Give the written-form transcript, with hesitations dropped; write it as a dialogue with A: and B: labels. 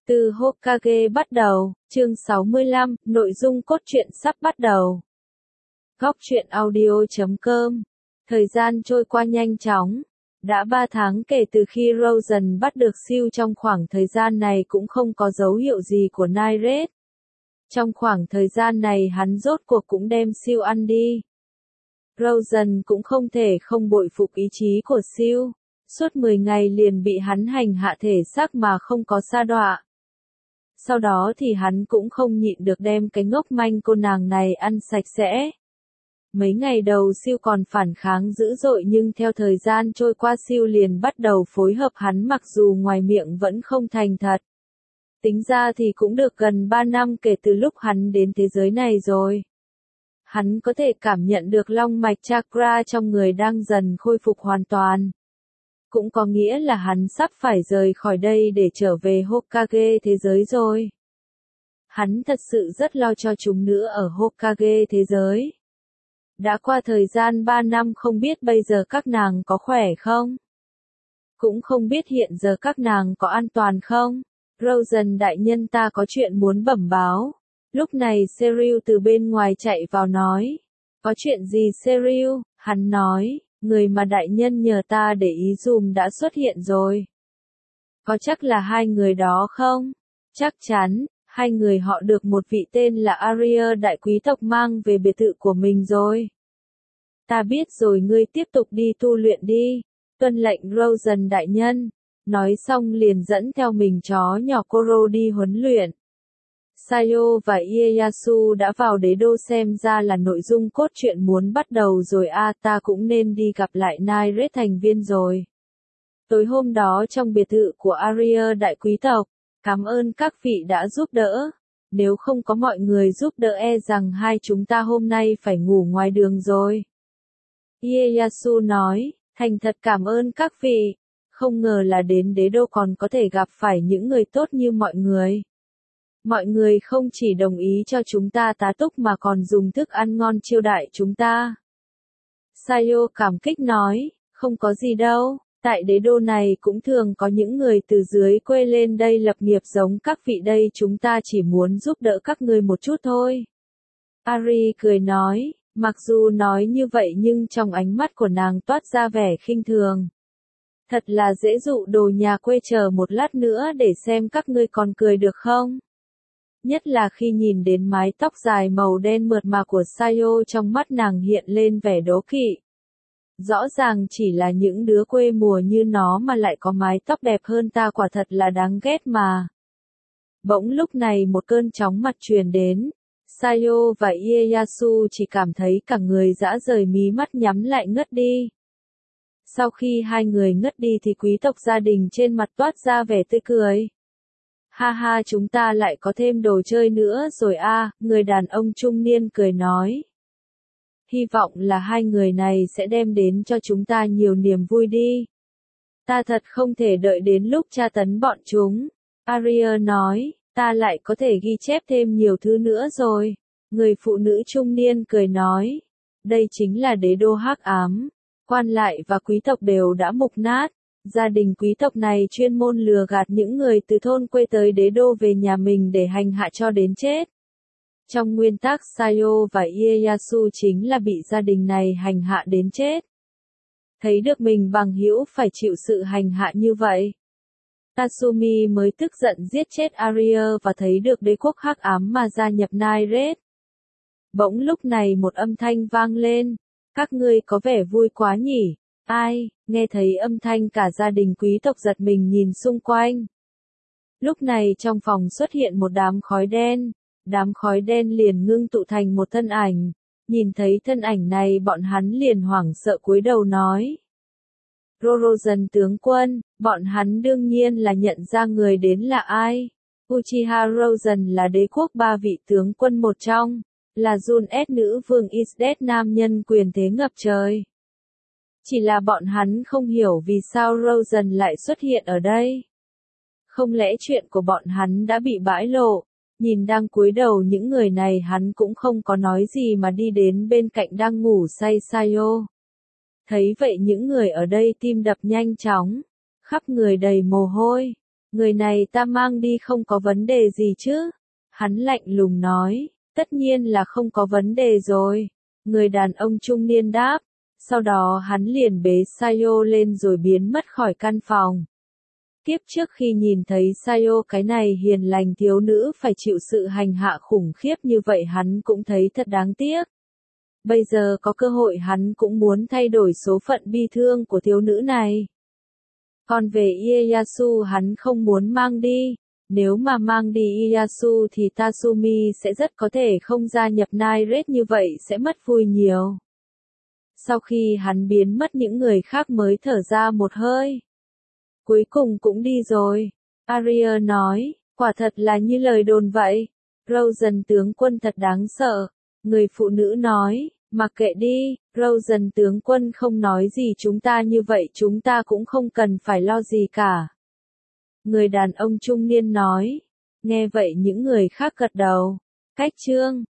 A: Từ Hokage bắt đầu, chương 65, nội dung cốt truyện sắp bắt đầu. Góc truyện audio.com. Thời gian trôi qua nhanh chóng. Đã 3 tháng kể từ khi Rosen bắt được siêu, trong khoảng thời gian này cũng không có dấu hiệu gì của Nairet. Trong khoảng thời gian này hắn rốt cuộc cũng đem siêu ăn đi. Rosen cũng không thể không bội phục ý chí của siêu. Suốt 10 ngày liền bị hắn hành hạ thể xác mà không có sa đọa. Sau đó thì hắn cũng không nhịn được đem cái ngốc manh cô nàng này ăn sạch sẽ. Mấy ngày đầu siêu còn phản kháng dữ dội, nhưng theo thời gian trôi qua siêu liền bắt đầu phối hợp hắn, mặc dù ngoài miệng vẫn không thành thật. Tính ra thì cũng được gần 3 năm kể từ lúc hắn đến thế giới này rồi. Hắn có thể cảm nhận được long mạch chakra trong người đang dần khôi phục hoàn toàn. Cũng có nghĩa là hắn sắp phải rời khỏi đây để trở về Hokage thế giới rồi. Hắn thật sự rất lo cho chúng nữa ở Hokage thế giới. Đã qua thời gian 3 năm, không biết bây giờ các nàng có khỏe không? Cũng không biết hiện giờ các nàng có an toàn không? Rosen đại nhân, ta có chuyện muốn bẩm báo. Lúc này Serial từ bên ngoài chạy vào nói. Có chuyện gì Serial? Hắn nói. Người mà đại nhân nhờ ta để ý dùm đã xuất hiện rồi. Có chắc là hai người đó không? Chắc chắn, hai người họ được một vị tên là Arya đại quý tộc mang về biệt thự của mình rồi. Ta biết rồi, ngươi tiếp tục đi tu luyện đi. Tuân lệnh Rosen đại nhân. Nói xong liền dẫn theo mình chó nhỏ Koro đi huấn luyện. Sayo và Ieyasu đã vào đế đô, xem ra là nội dung cốt truyện muốn bắt đầu rồi a, ta cũng nên đi gặp lại Nairet thành viên rồi. Tối hôm đó trong biệt thự của Arya đại quý tộc, cảm ơn các vị đã giúp đỡ. Nếu không có mọi người giúp đỡ e rằng hai chúng ta hôm nay phải ngủ ngoài đường rồi. Ieyasu nói, thành thật cảm ơn các vị. Không ngờ là đến đế đô còn có thể gặp phải những người tốt như mọi người. Mọi người không chỉ đồng ý cho chúng ta tá túc mà còn dùng thức ăn ngon chiêu đãi chúng ta. Sayo cảm kích nói, không có gì đâu, tại đế đô này cũng thường có những người từ dưới quê lên đây lập nghiệp giống các vị đây, chúng ta chỉ muốn giúp đỡ các ngươi một chút thôi. Ari cười nói, mặc dù nói như vậy nhưng trong ánh mắt của nàng toát ra vẻ khinh thường. Thật là dễ dụ đồ nhà quê, chờ một lát nữa để xem các ngươi còn cười được không. Nhất là khi nhìn đến mái tóc dài màu đen mượt mà của Sayo, trong mắt nàng hiện lên vẻ đố kỵ. Rõ ràng chỉ là những đứa quê mùa như nó mà lại có mái tóc đẹp hơn ta, quả thật là đáng ghét mà. Bỗng lúc này một cơn chóng mặt truyền đến. Sayo và Ieyasu chỉ cảm thấy cả người dã rời, mí mắt nhắm lại ngất đi. Sau khi hai người ngất đi thì quý tộc gia đình trên mặt toát ra vẻ tươi cười. Ha ha, chúng ta lại có thêm đồ chơi nữa rồi a, người đàn ông trung niên cười nói. Hy vọng là hai người này sẽ đem đến cho chúng ta nhiều niềm vui đi. Ta thật không thể đợi đến lúc tra tấn bọn chúng. Arya nói, ta lại có thể ghi chép thêm nhiều thứ nữa rồi. Người phụ nữ trung niên cười nói. Đây chính là đế đô hắc ám. Quan lại và quý tộc đều đã mục nát. Gia đình quý tộc này chuyên môn lừa gạt những người từ thôn quê tới đế đô về nhà mình để hành hạ cho đến chết. Trong nguyên tắc, Sayo và Ieyasu chính là bị gia đình này hành hạ đến chết. Thấy được mình bằng hữu phải chịu sự hành hạ như vậy, Tatsumi mới tức giận giết chết Arya và thấy được đế quốc hắc ám mà gia nhập Nairet. Bỗng lúc này một âm thanh vang lên. Các ngươi có vẻ vui quá nhỉ? Ai? Nghe thấy âm thanh cả gia đình quý tộc giật mình nhìn xung quanh. Lúc này trong phòng xuất hiện một đám khói đen. Đám khói đen liền ngưng tụ thành một thân ảnh. Nhìn thấy thân ảnh này bọn hắn liền hoảng sợ cúi đầu nói. Rosen tướng quân, bọn hắn đương nhiên là nhận ra người đến là ai. Uchiha Rosen là đế quốc 3 vị tướng quân một trong. Là Jun S nữ vương Isdet, nam nhân quyền thế ngập trời. Chỉ là bọn hắn không hiểu vì sao Rosen lại xuất hiện ở đây. Không lẽ chuyện của bọn hắn đã bị bãi lộ? Nhìn đang cúi đầu những người này, hắn cũng không có nói gì mà đi đến bên cạnh đang ngủ say Sayo. Thấy vậy những người ở đây tim đập nhanh chóng, khắp người đầy mồ hôi. Người này ta mang đi không có vấn đề gì chứ? Hắn lạnh lùng nói, tất nhiên là không có vấn đề rồi. Người đàn ông trung niên đáp, sau đó hắn liền bế Sayo lên rồi biến mất khỏi căn phòng. Kiếp trước khi nhìn thấy Sayo cái này hiền lành thiếu nữ phải chịu sự hành hạ khủng khiếp như vậy hắn cũng thấy thật đáng tiếc. Bây giờ có cơ hội hắn cũng muốn thay đổi số phận bi thương của thiếu nữ này. Còn về Ieyasu hắn không muốn mang đi. Nếu mà mang đi Ieyasu thì Tatsumi sẽ rất có thể không gia nhập Night như vậy sẽ mất vui nhiều. Sau khi hắn biến mất những người khác mới thở ra một hơi. Cuối cùng cũng đi rồi. Arya nói, quả thật là như lời đồn vậy. Rosen tướng quân thật đáng sợ. Người phụ nữ nói, mặc kệ đi, Rosen tướng quân không nói gì chúng ta như vậy chúng ta cũng không cần phải lo gì cả. Người đàn ông trung niên nói, nghe vậy những người khác gật đầu. Cách chương